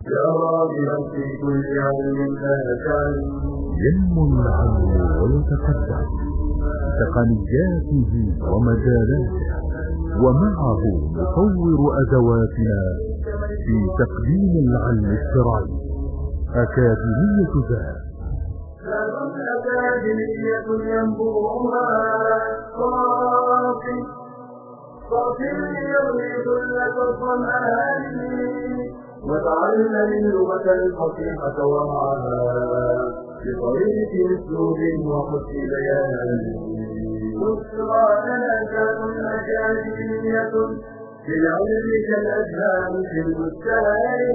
في كل يوم ينمو العلم ويتقدم بتقنياته ومجالاته، ومعه نطور أدواتنا في تقديم العلم الشرعي. أكاديمية ذات أكاديمية ينبوها صافي يغيظ لك الظمآن، وتعلم اللغة الفصيحة ومعها بطريق أسلوب وحسن بيان. بشرى لنا أكاديمية بالعلم كالأجهام في البستان.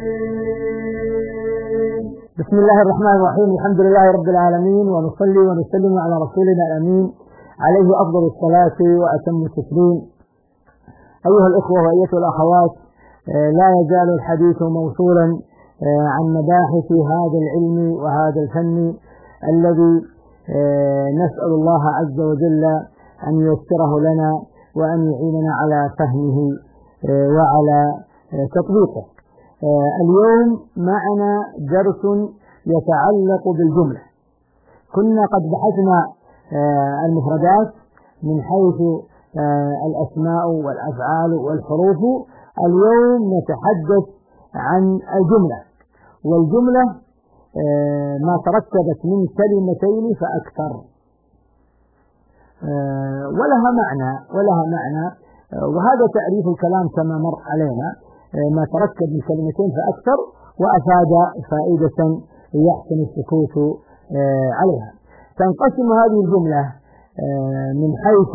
بسم الله الرحمن الرحيم، الحمد لله رب العالمين، ونصلي ونسلم على رسولنا الأمين عليه أفضل الصلاة وأتم التسليم. أيها الإخوة وأيتها الأخوات، لا يزال الحديث موصولا عن مباحث هذا العلم وهذا الفن الذي نسأل الله عز وجل أن ييسره لنا وأن يعيننا على فهمه وعلى تطبيقه. اليوم معنا درس يتعلق بالجملة. كنا قد بحثنا المفردات من حيث الأسماء والأفعال والحروف. اليوم نتحدث عن الجملة، والجملة ما تركبت من كلمتين فأكثر، ولها معنى، وهذا تعريف الكلام كما مر علينا، ما تركب من كلمتين فأكثر، وأفاد فائدة يحسن السكوت عليها. تنقسم هذه الجملة من حيث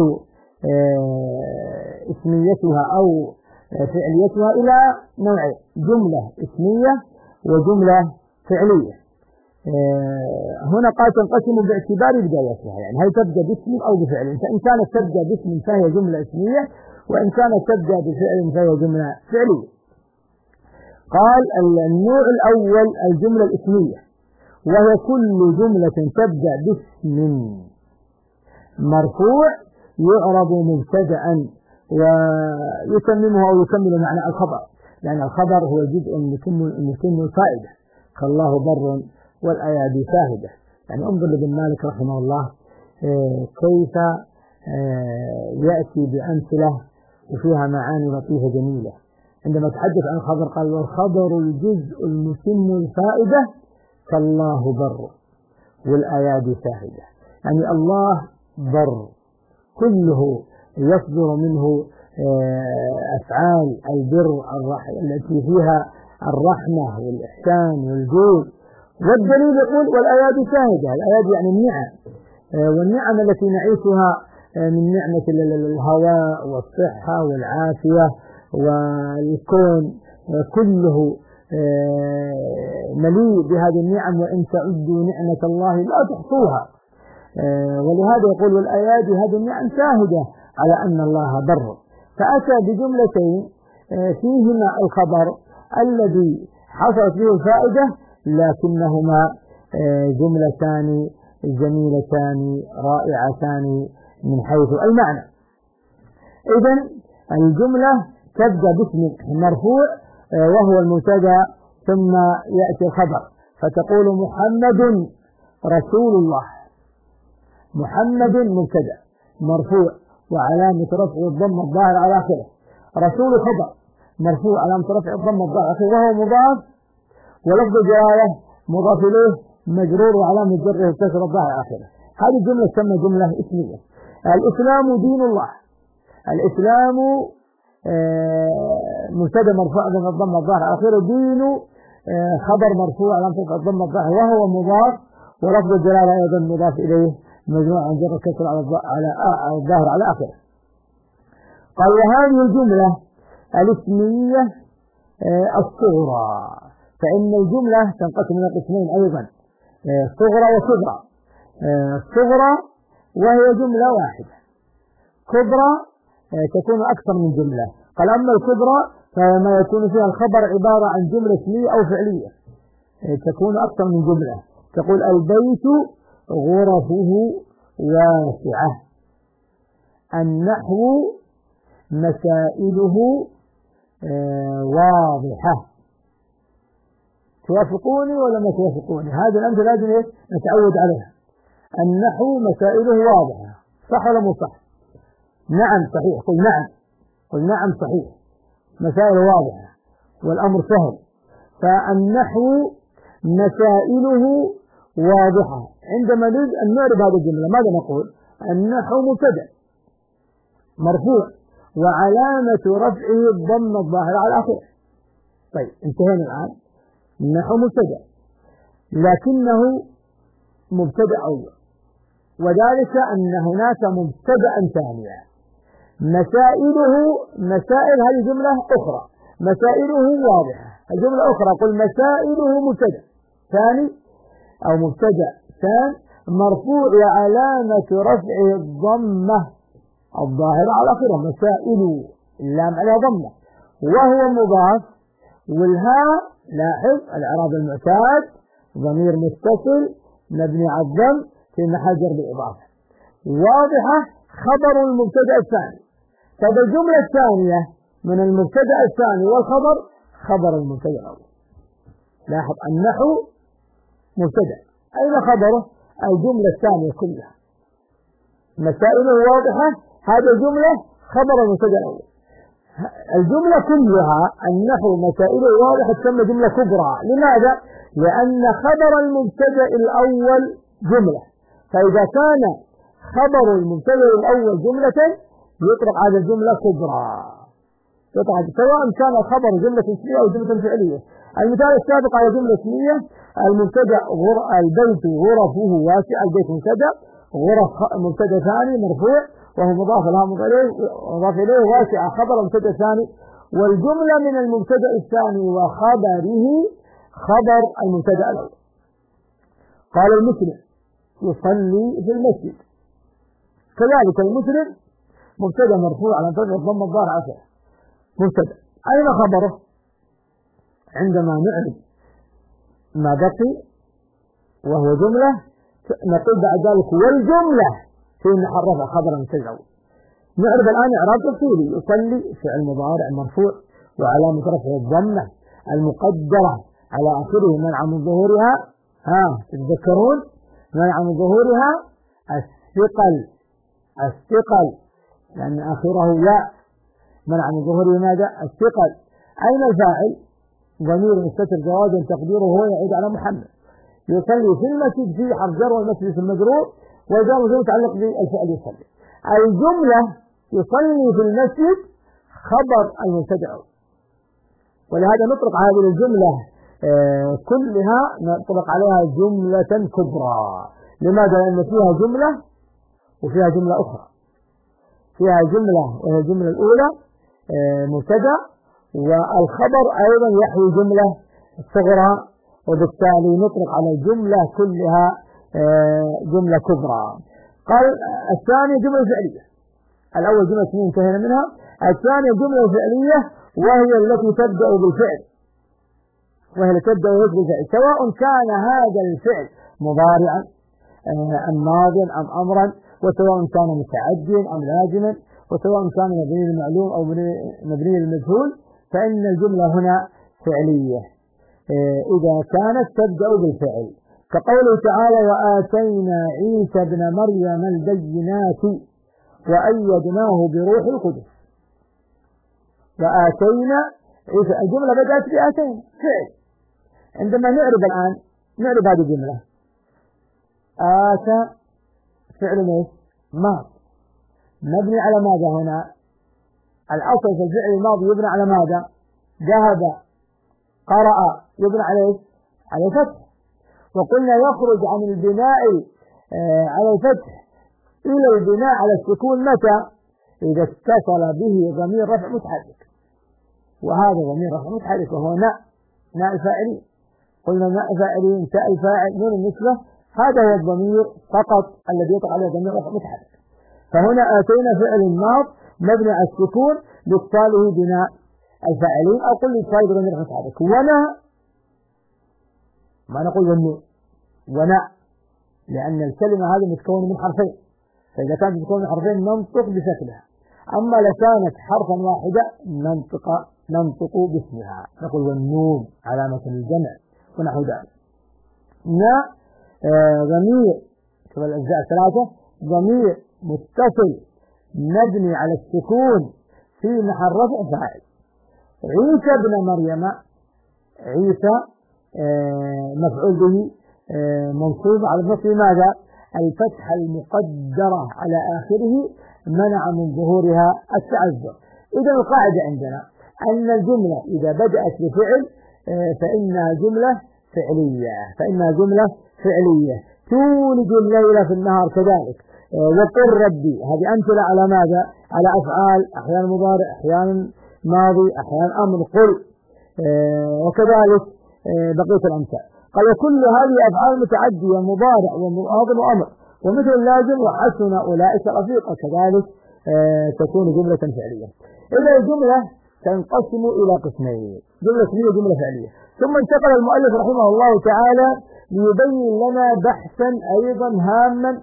اسميتها أو فعليتها إلى نوعين: جملة اسمية وجملة فعلية. هنا قال تنقسم باعتبار بدايتها، يعني هل تبدأ باسم أو بفعل. فإن كانت تبدأ باسم فهي جملة اسمية، وإن كانت تبدأ بفعل فهي جملة فعلية. قال النوع الأول الجملة الاسمية، وهي كل جملة تبدأ باسم مرفوع يعرب مبتدأ ويتممه أو يكمل معنى الخبر، لأن الخبر هو جزء يتم الفائدة، كالله بر والأيادي شاهدة. يعني انظر لابن مالك رحمه الله كيف يأتي بأمثلة وفيها معاني لطيفة جميلة. عندما تحدث عن الخبر قال: والخبر الجزء المتم الفائدة كالله بر والأيادي شاهدة. يعني الله بر، كله يصدر منه أفعال البر التي فيها الرحمة والإحسان والجود. والدليل يقول: والأيادي شاهدة. الأيادي يعني النعم، والنعم التي نعيشها من نعمة الهواء والصحة والعافية، والكون كله مليء بهذه النعم، وإن تعدوا نعمة الله لا تحصوها. ولهذا يقول: والأيادي هذه النعم شاهدة على أن الله بر. فأتى بجملتين فيهما الخبر الذي حصلت به الفائدة، لكنهما جملتان جميلتان رائعتان من حيث المعنى. إذن الجملة تبدأ باسم مرفوع وهو المبتدأ، ثم يأتي الخبر، فتقول: محمد رسول الله. محمد مبتدأ مرفوع وعلامة رفعه الضمة الظاهرة على آخره. رسول خبر مرفوع علامة رفعه الضمة الظاهرة على آخره، وهو مضاف، ولفظ الجلالة مضاف إليه مجرور وعلامة جره الكسر الظاهرة على آخره. هذه الجملة تسمى جملة اسمية. الإسلام دين الله. الإسلام مبتدأ مرفوع علامة الضمة الظاهرة على آخره، دين خبر مرفوع علامة رفعه الضمة الظاهرة وهو مضاف، ولفظ الجلالة أيضا مضاف إليه مجموع عن جر الكسر على الظاهر على آخره. قال: وهذه الجملة الاسمية الصغرى، فإن الجملة تنقسم إلى قسمين أيضا: صغرى وكبرى. صغرى وهي جملة واحدة، كبرى تكون أكثر من جملة. قال: أما الكبرى فما يكون فيها الخبر عبارة عن جملة اسمية أو فعلية، تكون أكثر من جملة. تقول: البيت غرفه واسعة، النحو مسائله واضحة. توافقوني ولا ما توافقوني؟ هذه الأمثلة لازم نتعود عليها. النحو مسائله واضحة، صح ولا مو صح؟ نعم صحيح، قل نعم صحيح، مسائل واضحة والأمر سهل. فالنحو مسائله واضحة. عندما نريد أن نعرف هذه الجملة ماذا نقول؟ النحو مبتدأ مرفوع وعلامة رفعه الضمة الظاهرة على آخره. طيب انتهينا الآن. النحو مبتدأ لكنه مبتدأ أول، وذلك أن هناك مبتدأ ثانيا مسائل هذه جملة أخرى، مسائله واضحة. الجملة أخرى قل مسائله مبتدأ ثاني أو مبتدأ ثاني مرفوع وعلامة رفعه الضمة الظاهرة على آخره. مسائل اللام على ضمة وهو مضاف، والهاء لاحظ الإعراب المعتاد ضمير متصل مبني على الضم في محل جر بالإضافة. واضحة خبر المبتدأ الثاني. طب الجملة الثانية من المبتدأ الثاني والخبر خبر المبتدأ الأول. لاحظ النحو مبتدأ، أين خبره؟ الجملة الثانية كلها. مسائله واضحة، هذه الجملة خبر المبتدأ الأول. الجملة كلها النحو مسائله واضحة تسمى جملة كبرى. لماذا؟ لأن خبر المبتدأ الأول جملة، فإذا كان خبر المبتدأ الأول جملة يطلق على الجملة كبرى، سواء كان الخبر جملة اسمية أو جملة فعلية. المثال السابق على جملة اسمية المبتدأ البيت غرفه واسع، البيت مبتدأ، غرف مبتدأ ثاني مرفوع وهو مضاف إليه واسع خبر مبتدأ ثاني، والجملة من المبتدأ الثاني وخبره خبر المبتدأ الأول. قال المسلم يصلي في المسجد، كذلك المسلم مبتدأ مرفوع على رفعه الضمة الظاهرة على آخره مبتدأ. أين خبره؟ عندما نعرف ما بقي وهو جملة نقول بعد ذلك والجملة في محرفة خبر المبتدأ الأول. نعرف الآن إعراب تفصيلي. يصلي فعل مضارع مرفوع وعلامة رفعه الضمة المقدرة على آخره منع من ظهورها، تتذكرون منع من ظهورها الثقل لأن آخره لا، منع من ظهوره ماذا؟ الثقل. أين الفاعل؟ ضمير مستتر جوازا تقديره هو يعود على محمد. يصلي في المسجد في حرف جر والمسجد في المجرور وجار متعلق بالفعل يصلي. الجملة يصلي في المسجد خبر المبتدأ، ولهذا نطلق هذه الجملة كلها نطلق عليها جملة كبرى. لماذا؟ لأن فيها جملة وفيها جملة أخرى. فيها جملة وهي الجملة الأولى مبتدأ، والخبر أيضا يحوي جملة صغرى، وبالتالي نطلق على الجملة كلها جملة كبرى. قال الثانية جملة فعلية. الأول جملة اسمية انتهينا منها. الثانية جملة فعلية وهي التي تبدأ بالفعل، سواء كان هذا الفعل مضارعا أم ماضيا أم أمرا، وسواء كان متعديا أم لازما، وسواء كان مبني للمعلوم أو مبني للمجهول، فإن الجملة هنا فعلية إذا كانت تبدأ بالفعل، كقوله تعالى وآتينا عيسى ابن مريم البينات وأيدناه بروح القدس. وآتينا عيسى، الجملة بدأت بآتينا فعل. عندما نعرف الآن نعرف هذه الجملة، آتى فعل ماض مبني على ماذا هنا؟ الأصل في الفعل الماضي يبنى على ماذا؟ ذهب، قرأ، يبنى على فتح. وقلنا يخرج عن البناء على الفتح إلى البناء على السكون متى؟ إذا اتصل به ضمير رفع متحرك، وهذا ضمير رفع متحرك وهو ناء الفاعلين. قلنا ناء الفاعلين تاء الفاعل نون النسبة، هذا هو الضمير فقط الذي يطلق عليه ضمير رفع متحرك. فهنا آتينا فعل ماض مبني على السكون لاتصاله بناء الفاعلين، أو قل لاتصاله بضمير رفع متحرك. ما نقول وناء لأن الكلمة هذه متكونة من حرفين، فإذا كانت متكونة من حرفين ننطق بشكلها، أما لو كانت حرفا واحدا ننطق باسمها. نقول والنون علامة الجمع ونحو ذلك. ضمير في الأجزاء الثلاثة ضمير متصل مبني على السكون في محل رفع فاعل. عيسى ابن مريم، عيسى مفعول به منصوب على النصب. ماذا؟ الفتحة المقدرة على آخره منع من ظهورها التعذر. إذا القاعدة عندنا أن الجملة إذا بدأت بفعل فإنها جملة فعلية تولج الليل في النهار كذلك. وقل ربي، هذه أمثلة على ماذا؟ على أفعال، أحيانا مضارع، أحيانا ماضي، أحيانا أمر. قل وكذلك بقية الأمثال. قال وكل هذه أفعال متعدية مضارع وماضي وأمر ومثل لازم وحسن أولئك رفيقا، كذلك تكون جملة فعلية. إذا الجملة تنقسم إلى قسمين، جملة اسمية وجملة فعلية. ثم انتقل المؤلف رحمه الله تعالى ليبين لنا بحثا أيضا هاما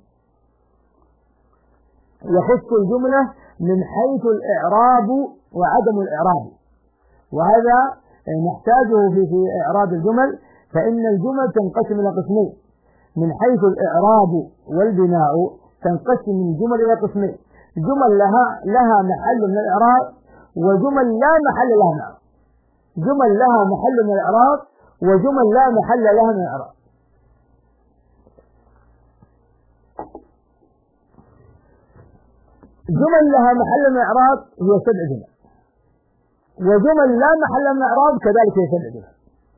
يخص الجملة من حيث الإعراب وعدم الإعراب، وهذا نحتاجه في إعراب الجمل. فإن الجمل تنقسم إلى قسمين من حيث الإعراب والبناء، تنقسم الجمل إلى قسمين: جمل لها محل من الإعراب، وجمل لا محل لها من الإعراب. جمل لها محل من الإعراب وجمل لا محل لها من الإعراب. جمل لها محل من الإعراب هي 7 جمل، وجمل لا محل من الإعراب كذلك هي 7 جمل.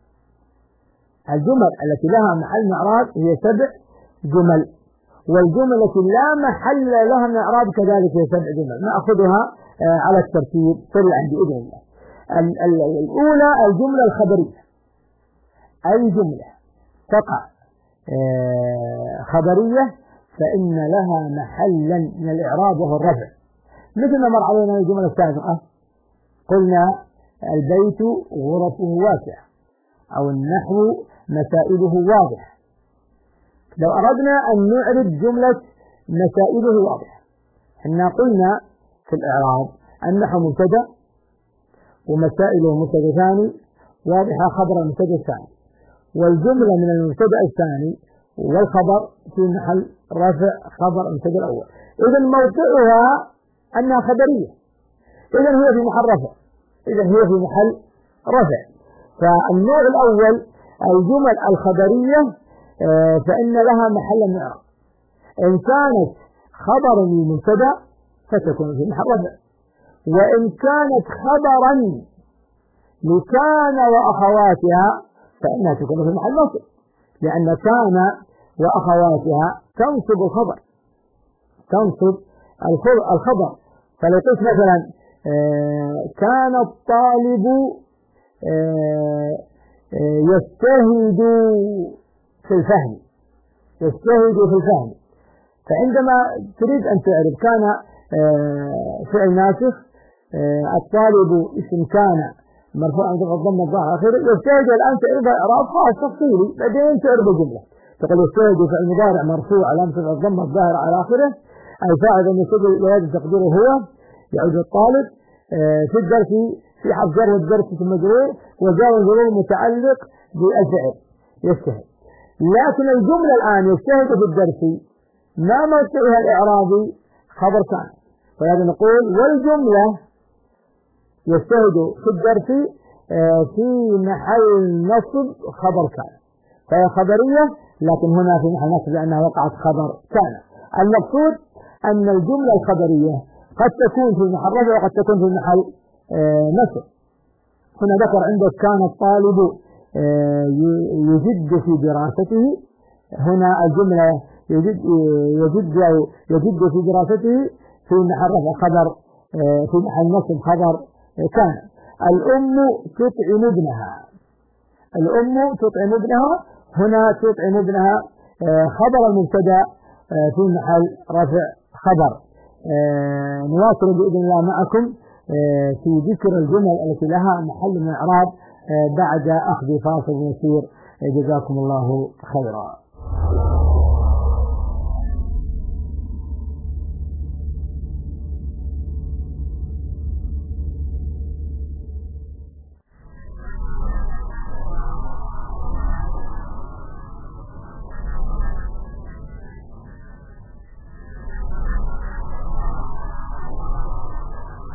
الجمل التي لها محل من الإعراب هي 7 جمل، والجمل التي لا محل لها من الإعراب كذلك هي 7 جمل. نأخذها على الترتيب سريعا بإذن الله. الأولى الجملة الخبرية، أي جملة تقع خبرية فإن لها محلا من الإعراب وهو الرفع، مثل ما مر علينا الجملة السابقة. قلنا البيت غرفه واسعة، أو النحو مسائله واضحة. لو أردنا أن نعرف جملة مسائله واضحة، إحنا قلنا في الإعراب النحو مبتدأ ومسائله مبتدأ ثاني، واضحة خبر المبتدأ الثاني، والجملة من المبتدأ الثاني والخبر في محل رفع خبر المبتدأ الأول. إذا موقعها أنها خبرية، إذا هي في محل رفع. فالنوع الأول الجمل الخبرية فإن لها محل من الإعراب. إن كانت خبرا للمبتدأ فتكون في محل رفع، وإن كانت خبرا لكان وأخواتها فإنها تكون في محل نصب، لأن كان وأخواتها تنصب الخبر. فلو قلت مثلا كان الطالب يجتهد في الفهم، فعندما تريد أن تعرف كان فعل ناسخ، الطالب اسم كان مرفوع بالضمة الظاهرة آخره، يجتهد الآن تعرف إعراب خاص تفصيلي، بعدين تعرف الجملة. تقول يجتهد فعل مضارع مرفوع علامة الضمة الظاهرة على آخره، أي فاعل يصب لهذا تقديره هو، يعود الطالب في الدرس في حرف جر والدرس في المجرور، وجار الجرور متعلق بالفعل يجتهد. لكن الجملة الآن يجتهد في الدرس ما موقعها الإعرابي خبر كان، فهذا نقول والجملة يجتهد في الدرس في محل نصب خبر كان، فهي خبرية لكن هنا في محل نصب لأنها وقعت خبر كان. المقصود أن الجملة الخبرية قد تكون في محل رفع وقد تكون في محل نصب. هنا ذكر عندك كان الطالب يجد في دراسته، هنا الجملة يجد في دراسته في محل رفع خبر، في محل نصب خبر كان. الأم تطعم ابنها، هنا تطعم ابنها خبر المبتدأ في محل رفع خبر. نواصل بإذن الله معكم في ذكر الجمل التي لها محل من الإعراب بعد أخذ فاصل يسير. جزاكم الله خيرا.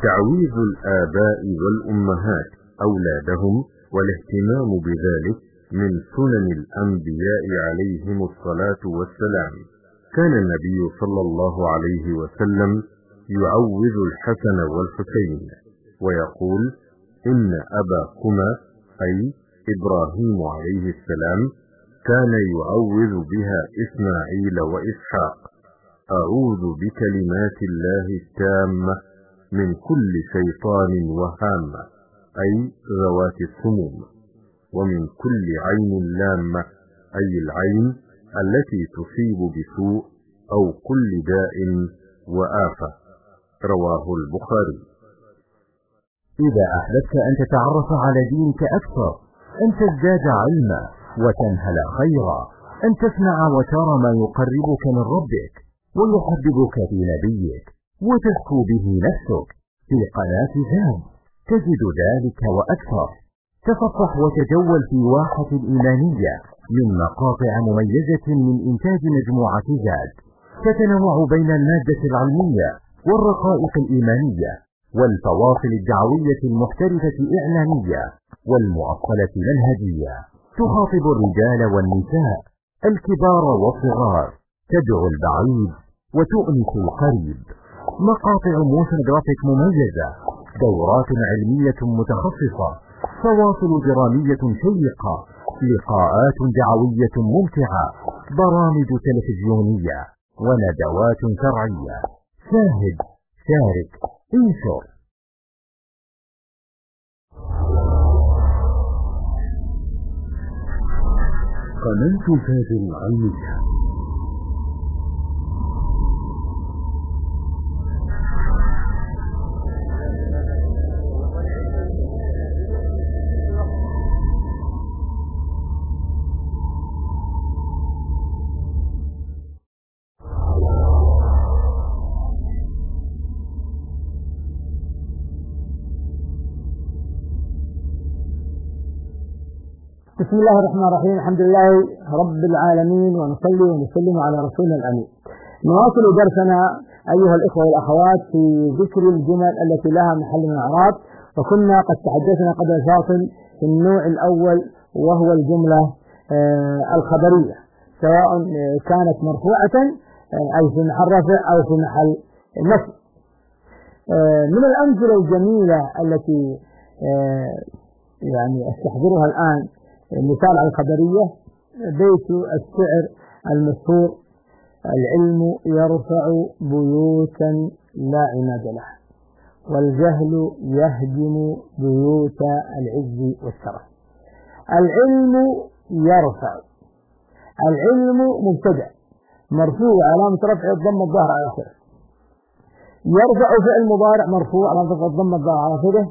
تعويذ الآباء والأمهات أولادهم والاهتمام بذلك من سنن الأنبياء عليهم الصلاة والسلام. كان النبي صلى الله عليه وسلم يعوذ الحسن والحسين ويقول: إن أباكما أي إبراهيم عليه السلام كان يعوذ بها إسماعيل وإسحاق: أعوذ بكلمات الله التامة من كل شيطان وهامة أي ذوات السموم، ومن كل عين لامة أي العين التي تصيب بسوء أو كل داء وآفة. رواه البخاري. إذا أحببت أن تتعرف على دينك أكثر، أن تزداد علما وتنهل خيرا، أن تسمع وترى ما يقربك من ربك ويحببك في نبيك وتزكو به نفسك، في قناة زاد تجد ذلك وأكثر. تصفح وتجول في واحة الإيمانية من مقاطع مميزة من إنتاج مجموعة زاد، تتنوع بين المادة العلمية والرقائق الإيمانية والفواصل الدعوية المحترفة إعلامية والمؤصلة منهجية، تخاطب الرجال والنساء، الكبار والصغار، تدعو البعيد وتؤنس القريب. مقاطع موشن جرافيك مميزة، دورات علمية متخصصة، فواصل درامية شيقة، لقاءات دعوية ممتعة، برامج تلفزيونية وندوات شرعية. شاهد، شارك، انشر. قناة زاد العلمية. بسم الله الرحمن الرحيم. الحمد لله رب العالمين، ونصلي ونسلم على رسولنا الأمين. نواصل درسنا أيها الإخوة والأخوات في ذكر الجمل التي لها محل من الإعراب، وكنا قد تحدثنا قبل الفاصل في النوع الأول وهو الجملة الخبرية، سواء كانت مرفوعة أي في محل رفع أو في محل نصب. من الأمثلة الجميلة التي يعني استحضرها الآن مثال على الخبرية بيت الشعر المشهور: العلم يرفع بيوتا لا عماد له، والجهل يهدم بيوت العز والشرف. العلم يرفع، العلم مبتدأ مرفوع علامة رفع الضم الظاهر على آخره، يرفع فعل مضارع مرفوع علامة رفع الضم الظاهر على آخره،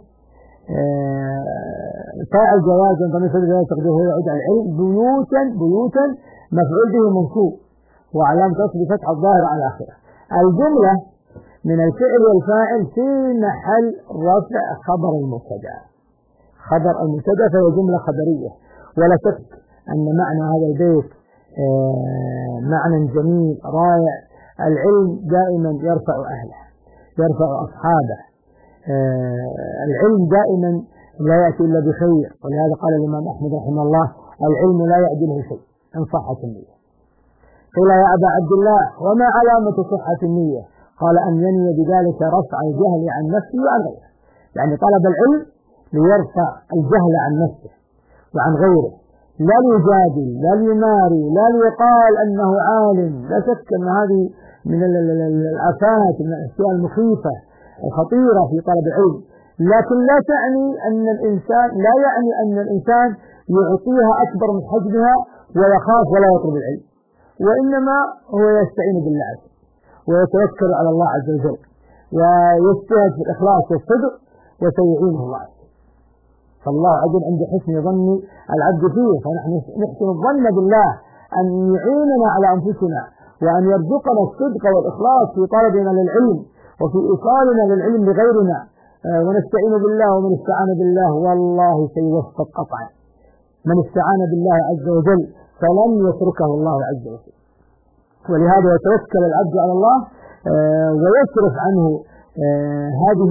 فاعل جوازا ضمير صدر تقديره يعود على العلم. بيوتا مفعول به منصوب وعلامة رفعه فتح الظاهر على آخره. الجملة من الفعل والفاعل في محل رفع خبر المبتدا، خبر المبتدا فهي جملة خبرية. ولا شك أن معنى هذا البيت معنى جميل رائع. العلم دائما يرفع أهله، يرفع أصحابه. العلم دائما لا يأتي إلا بخير، ولهذا قال الإمام أحمد رحمه الله: العلم لا يعدله شيء إن صحت النية. قيل: يا أبا عبد الله وما علامة صحة النية؟ قال: أن ينوي بذلك رفع الجهل عن نفسه وعن غيره. يعني طلب العلم ليرفع الجهل عن نفسه وعن غيره، لا ليجادل، لا ليماري، لا ليقال أنه عالم. لا شك أن هذه من الآفات، من الأشياء المخيفة الخطيرة في طلب العلم، لكن لا يعني أن الإنسان يعطيها أكبر من حجمها ويخاف ولا يطلب العلم، وإنما هو يستعين بالله عز وجل ويتوكل على الله عز وجل ويجتهد في الإخلاص والصدق وسيعينه الله عز وجل. فالله عز وجل عند حسن ظن العبد فيه، فنحن نحسن الظن بالله أن يعيننا على أنفسنا وأن يرزقنا الصدق والإخلاص في طلبنا للعلم وفي إيصالنا للعلم لغيرنا، ونستعين بالله. ومن استعان بالله والله سيوفق قطعا. من استعان بالله عز وجل فلن يتركه الله عز وجل. ولهذا يتوكل العبد على الله ويصرف عنه هذه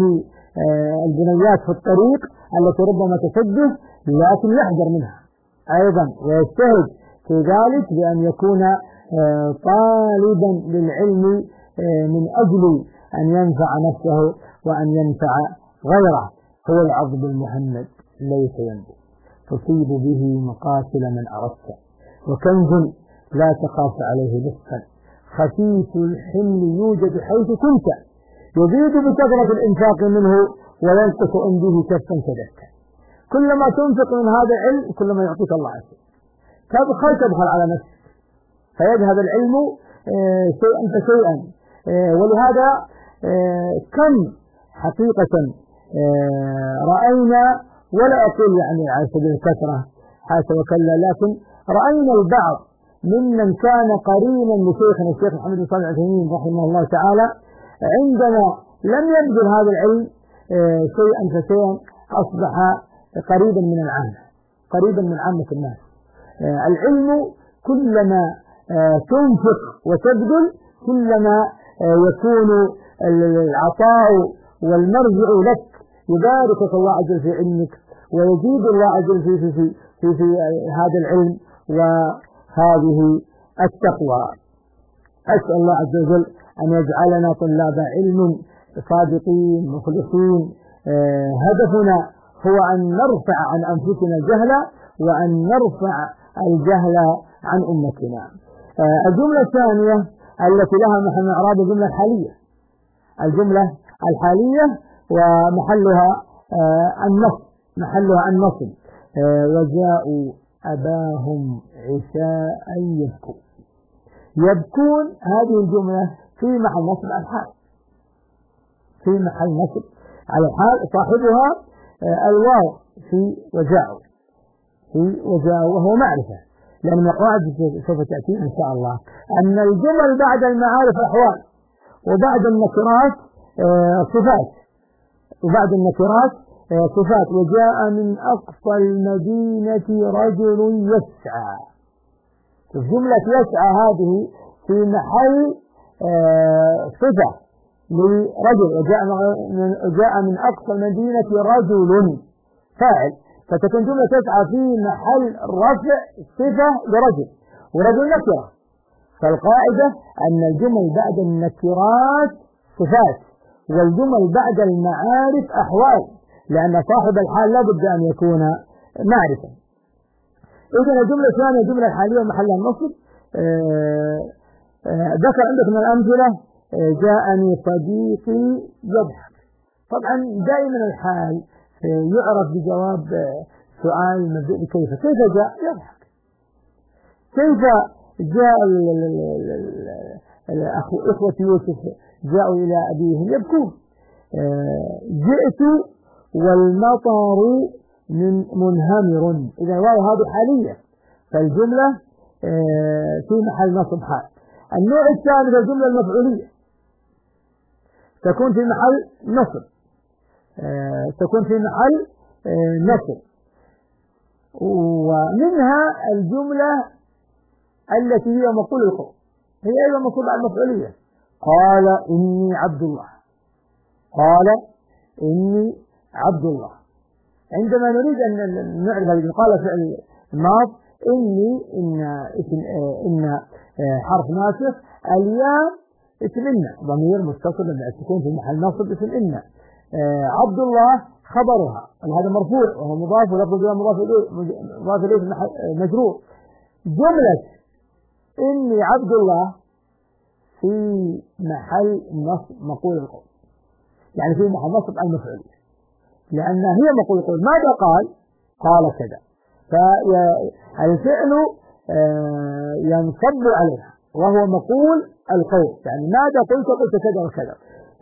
البنيات في الطريق التي ربما تسده، لكن يحذر منها أيضا ويجتهد في ذلك بأن يكون طالبا للعلم من أجل أن ينفع نفسه وأن ينفع غيره. هو العظم المهند ليس ينبو، تصيب به مقاتل من أردت، وكنز لا تخاف عليه لصا، خفيف الحمل يوجد حيث كنت، يزيد بكثرة الإنفاق منه وينقص إن به كفا كدك. كلما تنفق من هذا العلم كلما يعطيك الله عز وجل. تبخل على نفسك فيذهب العلم شيئا فشيئا. ولهذا كم حقيقة رأينا، ولا أقول يعني على سبيل الكثرة حاشا وكلا، لكن رأينا البعض ممن كان قرينا لشيخنا الشيخ محمد بن صالح العثيمين رحمه الله تعالى، عندما لم يبذل هذا العلم شيئا فشيئا أصبح قريبا من العامة، قريبا من عامة الناس. العلم كلما تنفق وتبذل كلما يكون العطاء والمرجع لك، يباركك الله عز وجل في علمك ويزيد الله عز وجل في هذا العلم وهذه التقوى. أسأل الله عز وجل أن يجعلنا طلاب علم صادقين مخلصين. هدفنا هو أن نرفع عن أنفسنا الجهل وأن نرفع الجهل عن أمتنا. الجملة الثانية التي لها محل إعراب الجملة الحالية، الجملة الحالية ومحلها النصب، محلها النصب. وجاءوا أباهم عشاء يبكون. هذه الجملة في محل نصب على الحال، في محل نصب على الحال، صاحبها الواو في وجاءوا، في وجاءوا وهو معرفة، لأن القواعد سوف تأتي إن شاء الله أن الجمل بعد المعارف أحوال، وبعد النكرات صفات، وبعد النكرات صفات. وجاء من أقصى المدينة رجل يسعى. جملة يسعى هذه في محل صفة لرجل، وجاء من أقصى المدينة رجل فاعل، فتكون جملة تسعى في محل رفع صفة لرجل، ورجل نكرة. فالقاعدة أن الجمل بعد النكرات صفات، والجمل بعد المعارف أحوال، لأن صاحب الحال لا بد أن يكون معرفة. إذن الجملة الثانية الجملة الحالية محلها النصب. ذكر عندك من الأمثلة جاءني صديقي يضحك. طبعا دائما الحال يعرف بجواب سؤال مبدئي كيف جاء يضحك. كيف جاء إخوة يوسف جاءوا إلى أبيهم يبكون. جئت والمطر منهمر. إذا هذه حالية، فالجملة في محل نصب حال. النوع الثالث الجملة المفعولية تكون في محل نصب، تكون في محل نصب. ومنها الجملة التي هي مقول القول، هي أيضا مقول على المفعولية. قال إني عبد الله، قال إني عبد الله. عندما نريد أن نعرف هذه قال فعل ماض، إن حرف ناسخ، الياء اسم إن ضمير متصل تكون في محل نصب اسم إن. عبد الله خبرها، هذا مرفوع وهو مضاف ولفظ مضاف إليه مجرور. جملة إني عبد الله في محل نصب مقول القول، يعني في محل نصب المفعول، لأن هي مقول القول. ماذا قال؟ قال كذا، فالفعل ينصب عليها وهو مقول القول، يعني ماذا قلت كذا وكذا.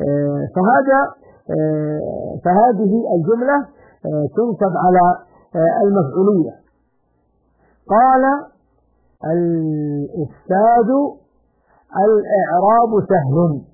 فهذه الجملة تنصب على المفعولية. قال الأستاذ الإعراب سهل.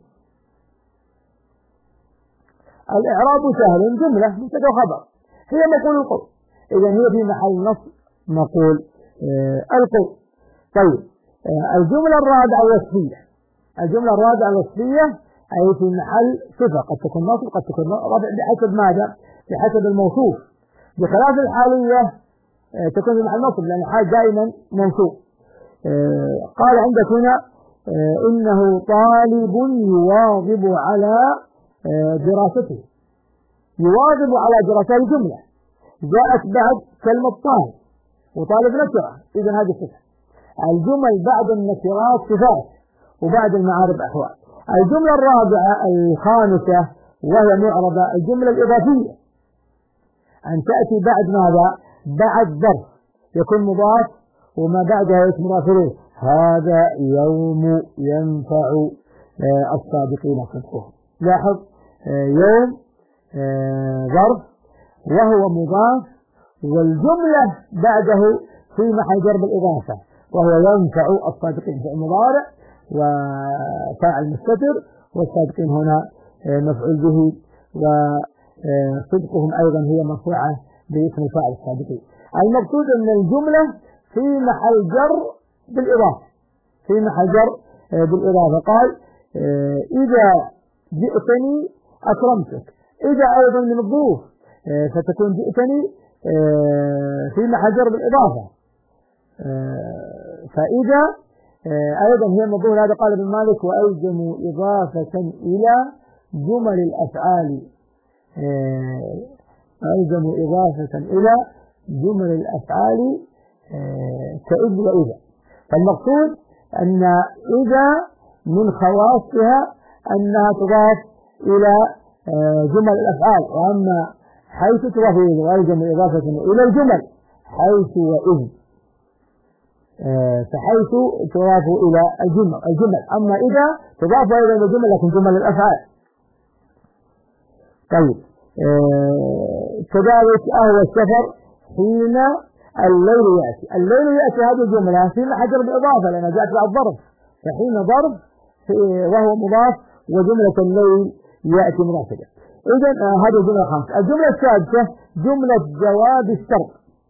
الإعراب سهل جملة مبتدأ وخبر، هي مقول القول، إذا هي في محل نصب مقول القول. طيب الجملة الرابعة الوصفية. الجملة الرابعة الوصفية أي في محل صفة، قد تكون نصب قد تكون رفع بحسب ماذا؟ بحسب الموصوف، بخلاف الحالية تكون في محل نصب لأن الحال دائما منصوب. قال عندك هنا إنه طالب يواظب على دراسته، يواظب على دراسة الجملة جاءت بعد كلمة طالب، وطالب نكرة، إذن هذه صفة. الجمل بعد النكرات صفات وبعد المعارف أحوال. الجملة الرابعة الخامسة وهي معربة، الجملة الإضافية، أن تأتي بعد ماذا؟ بعد ظرف يكون مضاف وما بعدها اسم مضاف إليه. هذا يوم ينفع الصادقين صدقهم. لاحظ يوم ظرف وهو مضاف والجملة بعده في محل جر بالإضافة وهو ينفع الصادقين، فعل مضارع وفاعل مستتر، والصادقين هنا مفعول به، وصدقهم أيضا هي مرفوعة باسم الفاعل الصادقين. المقصود أن الجملة في محل جر بالإضافة، في محل جر بالإضافة. قال إذا جئتني أكرمتك، إذا أيضا من الظروف فتكون جئتني في محل جر بالإضافة. فإذا أيضا هي المظهور. هذا قال ابن مالك وألزموا إضافة إلى جمل الأفعال، ألزموا إضافة إلى جمل الأفعال كإذ وإذا. فالمقصود أن إذا من خواصها أنها تضاف إلى جمل الأفعال، وأما حيث تضاف إلى وألزموا إضافة إلى الجمل حيث وإذ، فحيث تضاف إلى الجمل، أما إذا تضاف إلى الجمل لكن جمل الأفعال. طيب كذلك أهل السفر حين الليل يأتي، الليل يأتي هذه الجملة في محل جر بالإضافة لأنها جاءت بعد ظرف، فحين ظرف وهو مضاف وجملة الليل يأتي مناسبة. إذن هذه الجملة الخامسة. الجملة السادسة جملة جواب الشرط،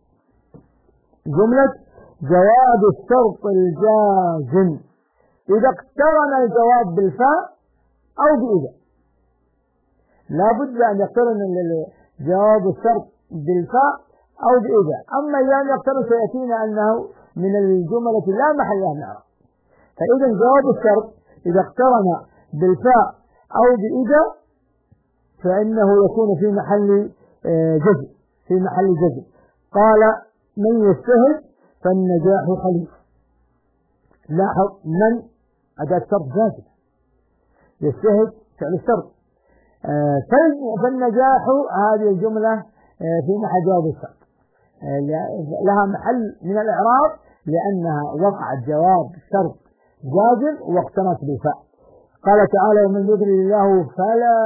جملة جواب الشرط الجازم إذا اقترن الجواب بالفاء أو بإذا، لا بد أن يقترن جواب الشرط بالفاء أو بإذا. أما إذا لم يقترن سيأتينا أنه من الجملة لا محل لها من الإعراب. فإذا جواب الشرط إذا اقترن بالفاء أو بإذا فإنه يكون في محل جزم، في محل جزم. قال من يجتهد فالنجاح خليل. لاحظ من أداة شرط جازمة، يجتهد فعل الشرط، فالنجاح هذه الجملة في محل جواب الشرط لها محل من الإعراب لأنها وقعت جواب شرط جازم واقترنت بالفاء. قال تعالى ومن يضلل الله فلا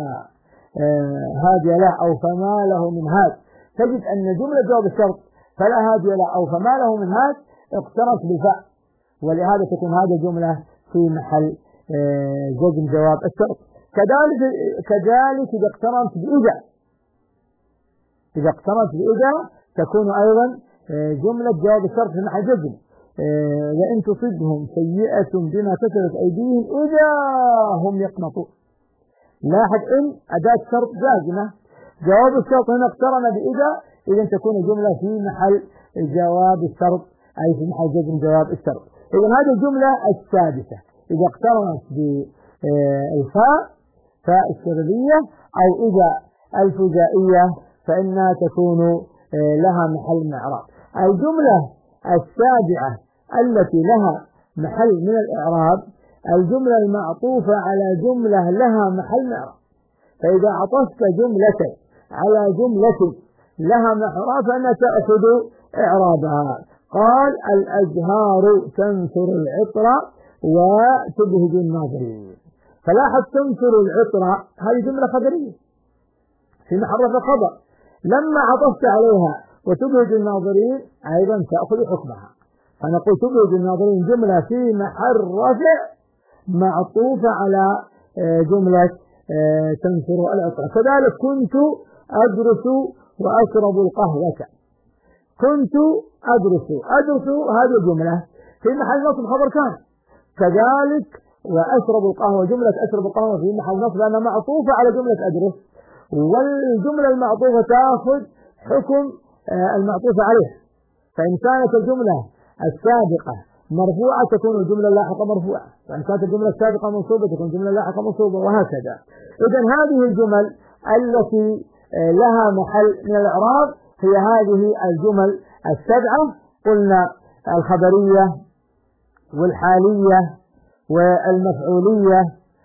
هادي له أو فما له من هاد. تجد أن جملة جواب الشرط فلا هادي له أو فما له من هاد اقترنت بالفاء، ولهذا تكون هذه الجملة في محل جزم جواب الشرط. كذلك إذا اقترنت بإذا، إذا اقترنت بإذا تكون أيضا جملة جواب الشرط في محل جزم. وإن تصبهم سيئة بما كسبت أيديهم إذا هم يقنطون. لاحظ إن أداة شرط جازمة، جواب الشرط هنا اقترن بإذا، إذا تكون الجملة في محل جواب الشرط أي في محل جزم جواب الشرط. إذا هذه الجملة السادسة إذا اقترنت بالفاء فاء السببية أو إذا الفجائية فإنها تكون لها محل من الإعراب. الجملة السابعة التي لها محل من الإعراب الجملة المعطوفة على جملة لها محل من الإعراب. فإذا عطفت جملة على جملة لها محل فإنها تأخذ إعرابها. قال الأزهار تنثر العطر وتبهج الناظرين. فلاحظ تنثر العطر هذه جملة خبرية في محل رفع خبر، لما عطفت عليها وتبهج الناظرين أيضا تأخذ حكمها، فنقول تبهج الناظرين جملة في محل رفع معطوفة على جملة تنثر العطر. كذلك كنت أدرس وأشرب القهوة، كنت أدرس هذه الجملة في محل نصب خبر كان. كذلك وأشرب القهوة جملة أشرب القهوة في محل نصب لأنها معطوفة على جملة أدرس، والجملة المعطوفة تأخذ حكم المعطوف عليه، فإن كانت الجملة السابقة مرفوعة تكون الجملة اللاحقة مرفوعة، وإن كانت الجملة السابقة منصوبة تكون الجملة اللاحقة منصوبة، وهكذا. إذن هذه الجمل التي لها محل من الإعراب هي هذه الجمل السبعة، قلنا الخبرية والحالية والمفعولية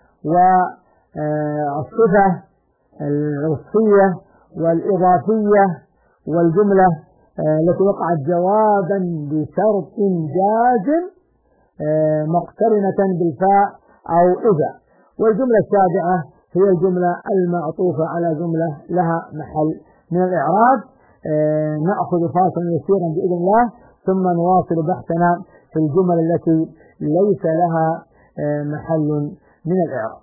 والصفة الوصفية والإضافية والجملة التي وقعت جوابا بشرط جازم مقترنة بالفاء أو إذا، والجملة السابعة هي الجملة المعطوفة على جملة لها محل من الإعراب. نأخذ فاصلا يسيرا بإذن الله ثم نواصل بحثنا في الجمل التي ليس لها محل من الإعراب.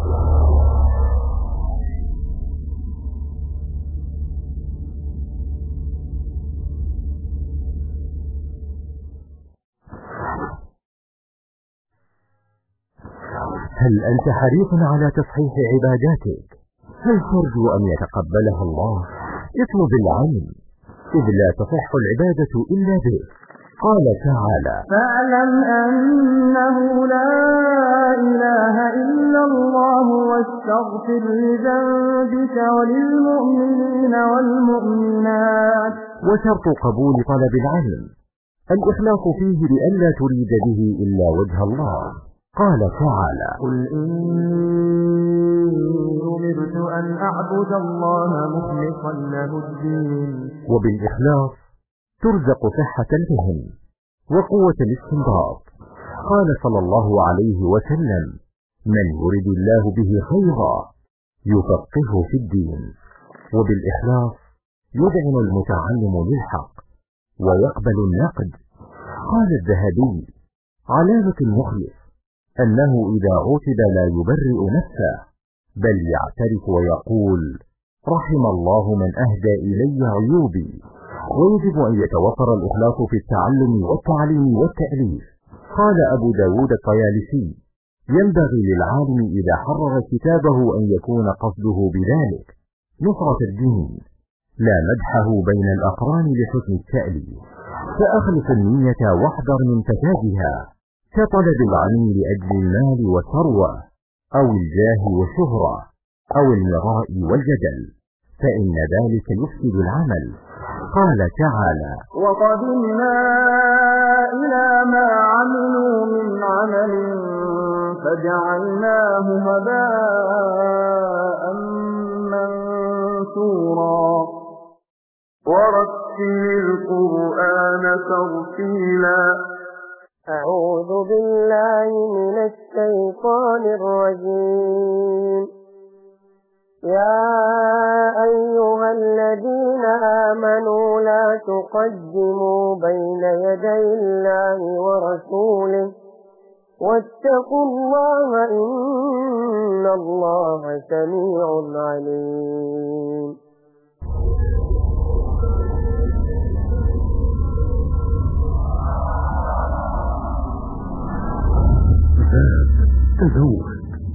هل أنت حريص على تصحيح عباداتك؟ هل ترجو أن يتقبلها الله؟ اطلب العلم، إذ لا تصح العبادة إلا به. قال تعالى: فاعلم أنه لا إله إلا الله واستغفر لذنبك وللمؤمنين والمؤمنات. وشرط قبول طلب العلم الإخلاص فيه لئلا تريد به إلا وجه الله. قال تعالى: قل إني أمرت أن أعبد الله مخلصا له الدين. وبالإخلاص ترزق صحة الفهم وقوة الاستنباط. قال صلى الله عليه وسلم: من يرد الله به خيرا يفقهه في الدين. وبالإخلاص يذعن المتعلم للحق ويقبل النقد. قال الذهبي: علامة المخلص أنه إذا عوتب لا يبرئ نفسه، بل يعترف ويقول: رحم الله من أهدى إلي عيوبي. ويجب أن يتوفر الإخلاص في التعلم والتعليم والتأليف. قال أبو داود الطيالسي: ينبغي للعالم إذا حرر كتابه أن يكون قصده بذلك نصرة الدين، لا مدحه بين الأقران لحسن التأليف. فأخلص النية واحذر من فسادها، كطلب العلم لأجل المال والثروة أو الجاه والشهرة أو المراء والجدل، فإن ذلك يفسد العمل. قال تعالى: وقدمنا إلى ما عملوا من عمل فجعلناه هباء منثورا. ورتل القرآن ترتيلا. أعوذ بالله من الشيطان الرجيم. يا أيها الذين آمنوا لا تقدموا بين يدي الله ورسوله واتقوا الله إن الله سميع عليم. تزوج.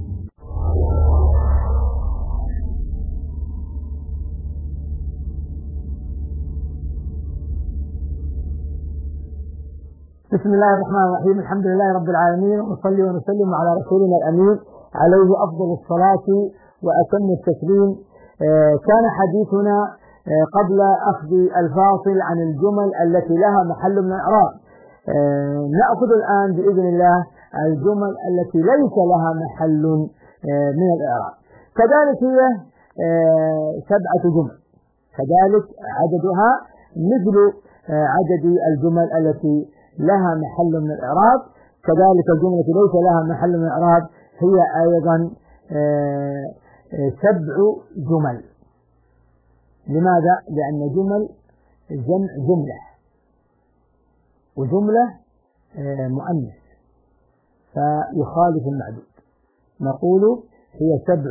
بسم الله الرحمن الرحيم. الحمد لله رب العالمين، ونصلي ونسلم على رسولنا الأمين عليه أفضل الصلاة وأتم التسليم. كان حديثنا قبل أخذ الفاصل عن الجمل التي لها محل من الإعراب. نأخذ الآن بإذن الله الجمل التي ليس لها محل من الإعراب. كذلك هي 7 جمل، كذلك عددها مثل عدد الجمل التي لها محل من الإعراب. كذلك الجملة التي ليس لها محل من الإعراب هي أيضا 7 جمل. لماذا؟ لأن جمل جمع جملة، وجملة مؤنث فيخالف المعدود. نقول هي 7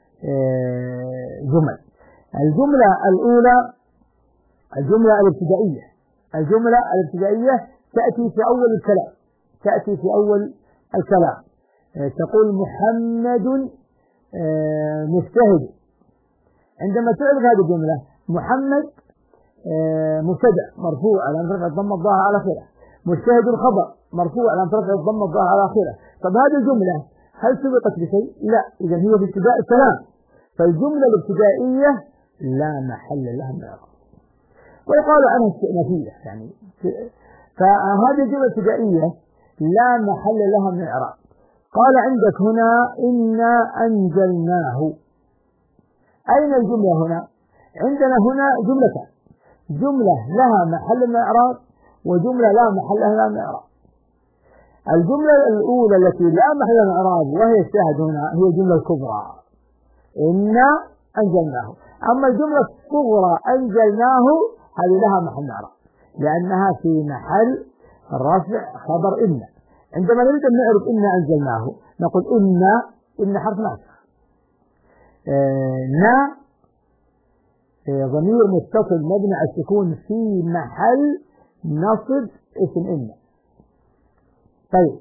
جمل. الجملة الأولى الجملة الابتدائية. الجملة الابتدائية تأتي في أول الكلام، تقول محمد مجتهد. عندما تعرف هذه الجملة محمد مبتدأ مرفوع على أن ترفع الضمة الظاهرة على آخره، مجتهد الخبر مرفوع على أن ترفع الضمة الظاهرة على آخره. طب هذه الجملة هل سبقت بشيء؟ لا، إذا هي في ابتداء الكلام، فالجملة الابتدائية لا محل لها من الإعراب، ويقال عنها استئنافية يعني. فهذه الجملة الابتدائية لا محل لها من الإعراب. قال عندك هنا إنا أنزلناه، أين الجملة هنا؟ عندنا هنا جملتان، جملة لها محل من الإعراب وجملة لا محل لها من الإعراب. الجملة الأولى التي لا محل لها من الإعراب وهي الشاهد هنا هي الجملة الكبرى إنا أنزلناه. أما الجملة الصغرى أنزلناه هذه لها محل من الإعراب لأنها في محل رفع خبر إن. عندما نريد أن نعرف إنا أنزلناه نقول إن حرف ناسخ، نا ضمير متصل مبني على السكون في محل نصب اسم إن. طيب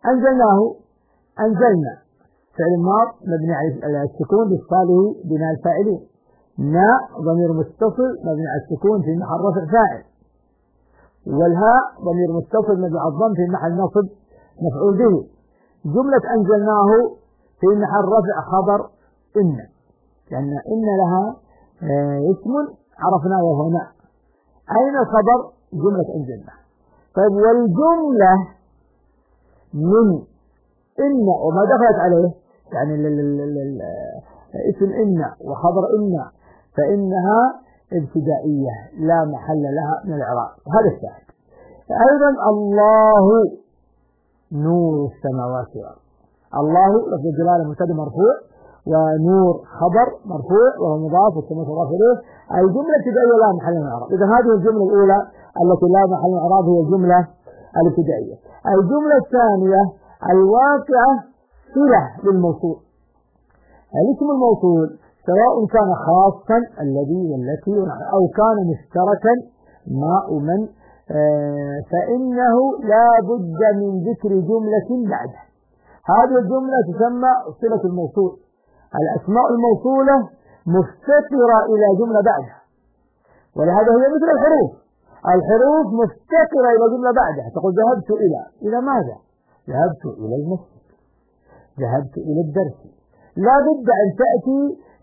أنزلنا فعل ماض مبني على السكون لاتصاله بناء الفاعلين، نا ضمير متصل مبني على السكون في محل رفع فاعل، والهاء ضمير متصل مبني على الضم في محل نصب مفعول به. جملة أنزلناه في محل رفع خبر إن، لأن إن لها اسم عرفناه وهو نا. أين الخبر؟ جملة أنزلنا. طيب والجملة من إن وما دخلت عليه يعني اسم إن وخبر إن فإنها ابتدائية لا محل لها من الإعراب، هذا الشاهد. أيضا الله نور السماوات والأرض، الله لفظ الجلالة مبتدأ مرفوع ونور خبر مرفوع وهو مضاف والسماء مضاف إليه. الجملة الابتدائية لا محل من الإعراب. إذا هذه الجملة الأولى التي لا محل من الإعراب هي الجملة الابتدائية. الجملة الثانية الواقعة صلة للموصول. الاسم الموصول سواء كان خاصا الذي والتي أو كان مشتركا ما ومن فإنه لا بد من ذكر جملة بعده. هذه الجملة تسمى صلة الموصول. الأسماء الموصولة مفتقرة إلى جملة بعدها، ولهذا هي مثل الحروف مفتقرة إلى جملة بعدها. تقول ذهبت إلى ماذا؟ ذهبت إلى المسجد، ذهبت إلى الدرس. لا بد أن تأتي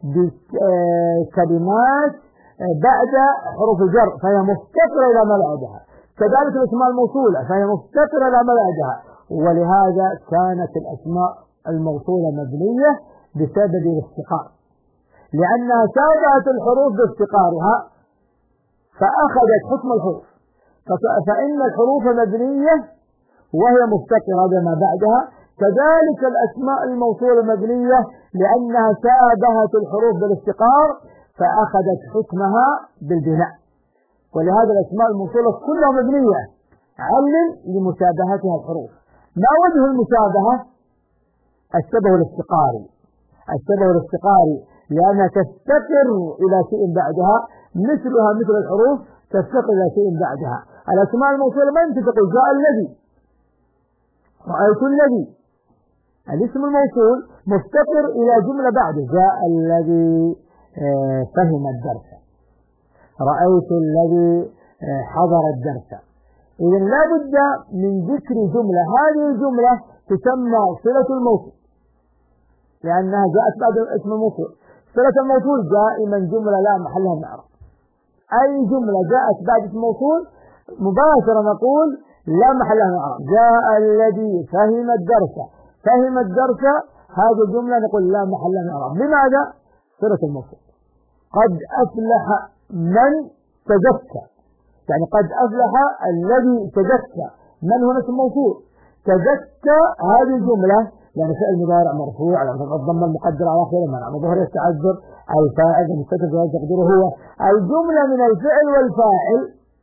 بكلمات بعد حروف الجر فهي مفتقرة إلى ما بعدها. كذلك الأسماء الموصولة فهي مفتقرة إلى ما بعدها، ولهذا كانت الأسماء الموصولة مبنية بسبب الافتقار، لأنها شابهت الحروف بافتقارها فأخذت حكم الحروف. فإن الحروف مبنية وهي مفتقرة بما بعدها، كذلك الأسماء الموصولة مبنية لأنها شابهت الحروف بالافتقار فأخذت حكمها بالبناء. ولهذا الأسماء الموصولة كلها مبنية علل لمشابهتها الحروف. ما وجه المشابهة؟ الشبه الافتقاري لأنها تفتقر إلى شيء بعدها، مثلها مثل الحروف تفتقر إلى شيء بعدها. الأسماء الموصولة ما يمكن تقول جاء الذي، رأيت الذي. الاسم الموصول مفتقر إلى جملة بعده، جاء الذي فهم الدرس، رأيت الذي حضر الدرس. إذا لا بد من ذكر جملة، هذه الجملة تسمى صلة الموصول لأنها جاءت بعد اسم الموصول. صلة الموصول دائما جملة لا محل لها من الإعراب. أي جملة جاءت بعد اسم الموصول مباشرة نقول لا محل لها من الإعراب. جاء الذي فهم الدرس، فهم الدرس، هذه الجملة نقول لا محل لها من الإعراب. لماذا؟ صلة الموصول. قد أفلح من تزكى، يعني قد أفلح الذي تزكى، من هو اسم موصول. تزكى هذه الجملة يعني فعل مضارع مرفوع على الضمة المقدرة على آخره منع ظهر التعذر، الفاعل المستتر جواز تقديره هو. الجملة من الفعل والفاعل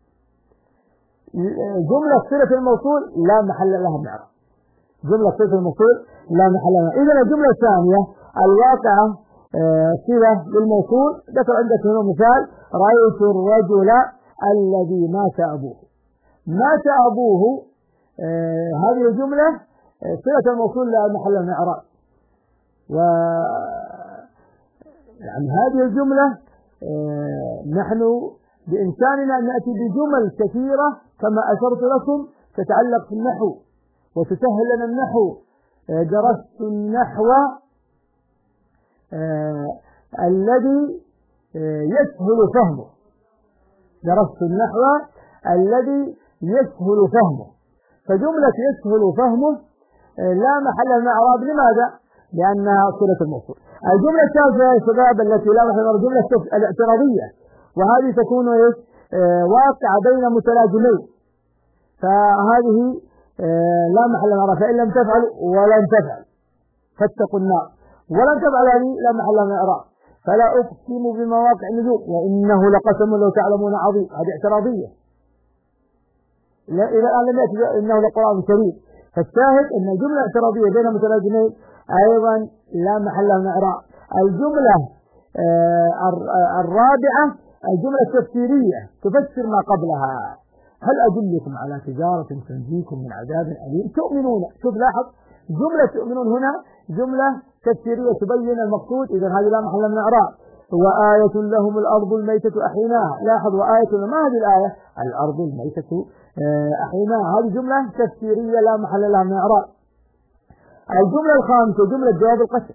جملة صلة الموصول لا محل لها من الإعراب. جملة صلة الموصول لا محل لها. إذا الجملة الثانية الواقعة صلة للموصول. ذكر عندك هنا مثال: رأيت الرجل الذي مات أبوه. مات أبوه هذه الجملة صلة الموصول لا محل من الإعراب. يعني هذه الجملة نحن بإمكاننا أن نأتي بجمل كثيرة كما أشرت لكم تتعلق في النحو وتسهل لنا النحو. درست النحو الذي يسهل فهمه، درست النحو الذي يسهل فهمه. فجملة يسهل فهمه لا محل من الإعراب. لماذا؟ لأنها صلة الموصول. الجملة الثالثة يا شباب التي لا محل من الجملة الاعتراضية، وهذه تكون واقعة بين متلازمين، فهذه لا محل من الإعراب. فإن لم تفعل ولن تفعل فاتقوا النار، ولن تفعل هذه لا محل من الإعراب. فلا أقسم بمواقع النجوم وإنه لقسم لو تعلمون عظيم، هذه اعتراضية. إلى الآن لم يأتي إنه لقرآن كريم. فالشاهد أن الجملة اعتراضية بين متلازمين أيضا لا محل من الإعراب. الجملة الرابعة الجملة التفسيرية تفسر ما قبلها. هل أدلكم على تجارة تنجيكم من عذاب أليم تؤمنون. شوف لاحظ جملة تؤمنون هنا جملة تفسيرية تبين المقصود، إذا هذه لا محل من الإعراب. وآية لهم الأرض الميتة أحيناها. لاحظ وآية ما هذه الآية؟ الأرض الميتة أحيناها. هذه جملة تفسيرية لا محل لها من الإعراب. الجملة الخامسة جملة جواب القسم.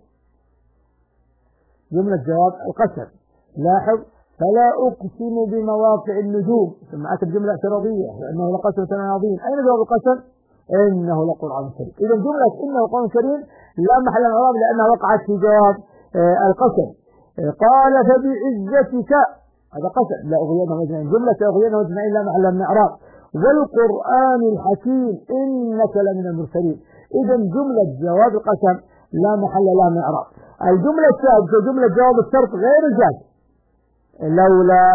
جملة جواب القسم لاحظ فلا أقسم بمواقع النجوم، ثم أتت جملة اعتراضية لأنه لقسم عظيم. أين جواب القسم؟ إنه لقرآن كريم. إذا جملة إنه قرآن كريم لا محل من الإعراب لأنها وقعت في جواب القسم. قال فبعزتك هذا قسم لا أغوينهم أجمعين، جملة أغوينهم أجمعين لا محل من الإعراب. والقرآن الحكيم إنك لمن المرسلين. إذا جملة جواب القسم لا محل لها من الإعراب. الجملة السادسة جملة جواب الشرط غير الجازم، لولا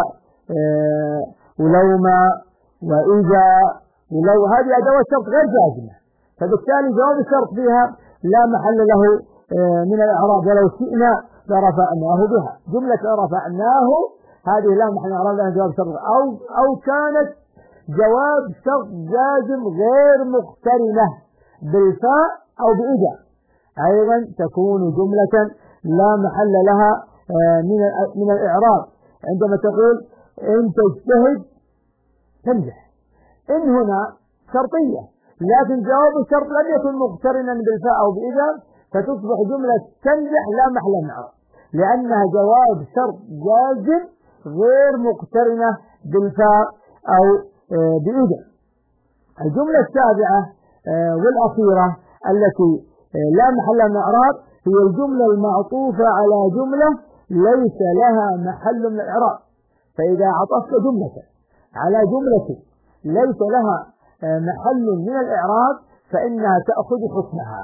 ولوما وإذا ولو، هذه أدوات شرط غير جازمة، فبالتالي جواب الشرط فيها لا محل له من الإعراب. ولو شئنا لرفعناه بها. جملة رفعناه هذه لا محل من الإعراب لأنها جواب شرط، أو كانت جواب شرط جازم غير مقترنة بالفاء أو بإذا، أيضا تكون جملة لا محل لها من الإعراب. عندما تقول إن تجتهد تنجح، إن هنا شرطية لكن جواب الشرط لم يكن مقترنا بالفاء أو بإذا، فتصبح جملة تنجح لا محل من الإعراب لأنها جواب شرط جازم غير مقترنة بالفاء أو بإذا. الجملة السابعة والأخيرة التي لا محل من الإعراب هي الجملة المعطوفة على جملة ليس لها محل من الإعراب. فإذا عطفت جملة على جملة ليس لها محل من الإعراب فإنها تأخذ حكمها،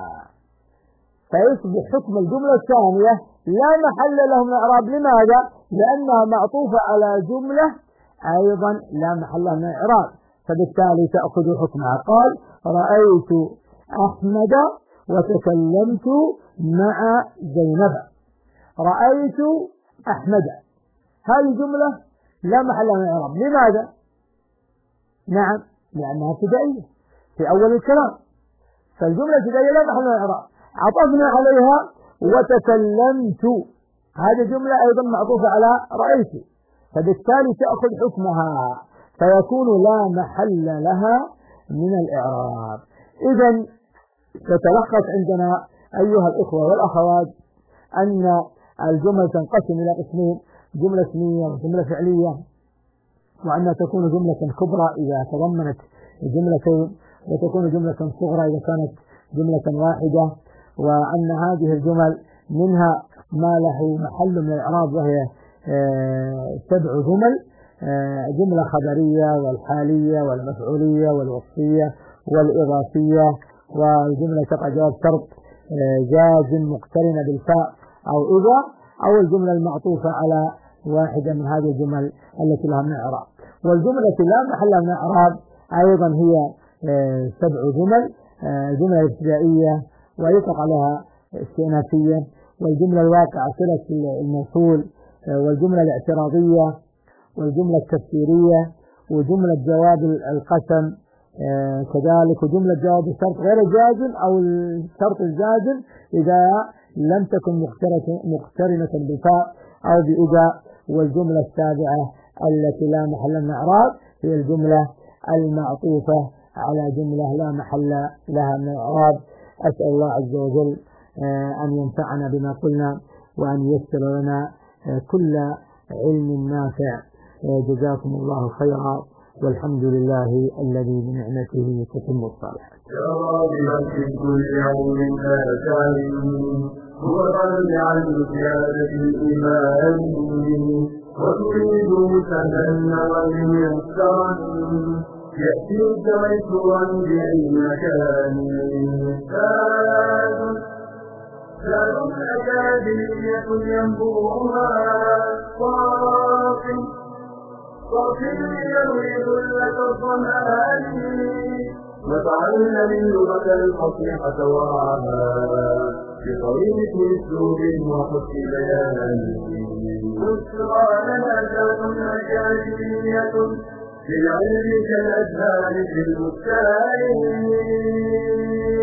فيصبح حكم الجملة الثانية لا محل له من الإعراب. لماذا؟ لأنها معطوفة على جملة أيضا لا محل لها من الإعراب، فبالتالي تأخذ حكمها. قال رأيت أحمد وتكلمت مع زينب. رأيت أحمد هذه جملة لا محل من الإعراب. لماذا؟ نعم لأنها ابتدائية في أول الكلام، فالجملة الابتدائية لا محل من الإعراب. عطفنا عليها وتكلمت، هذه جملة أيضا معطوفة على رأيت، فبالتالي تأخذ حكمها فيكون لا محل لها من الإعراب. إذن تتلخص عندنا أيها الإخوة والأخوات أن الجمل تنقسم إلى قسمين، جملة اسمية وجملة فعلية، وأنها تكون جملة كبرى إذا تضمنت جملتين، وتكون جملة صغرى إذا كانت جملة واحدة، وأن هذه الجمل منها ما له محل من الإعراب وهي 7 جمل: جملة خبرية والحالية والمفعولية والوصفية والإضافية، والجملة تقع جواب شرط جازم مقترنة بالفاء أو إذا، أو الجملة المعطوفة على واحدة من هذه الجمل التي لها من الإعراب. والجملة لا محل من الإعراب أيضا هي 7 جمل: الجملة الابتدائية ويطلق عليها استئنافية، والجملة الواقعة صلة الموصول، والجملة الاعتراضية، والجملة التفسيرية، وجملة جواب القسم، كذلك جملة جواب الشرط غير الجازم أو الشرط الجازم إذا لم تكن مقترنة بفاء أو بإذا. والجملة السابعة التي لا محل من إعراب هي الجملة المعطوفة على جملة لا محل لها من إعراب. أسأل الله عز وجل أن ينفعنا بما قلنا وأن ييسر لنا كل علم نافع. جزاكم الله خيرا، والحمد لله الذي بنعمته تتم الصالحات. يا راغبا في كل يوم آتان هو قلب عن زيادة الإيمان وتريد سهلا وميسرا يأتيك ميسورا بأي مكان. زاد أكاديمية ينبوها صافي يروي لك الظمآن وتعلم اللغة الفصيحة وعاها بطريق أسلوب وحسن بيان. بشرى لنا ذات أكاديمية للعلم كالأزهار في البستان.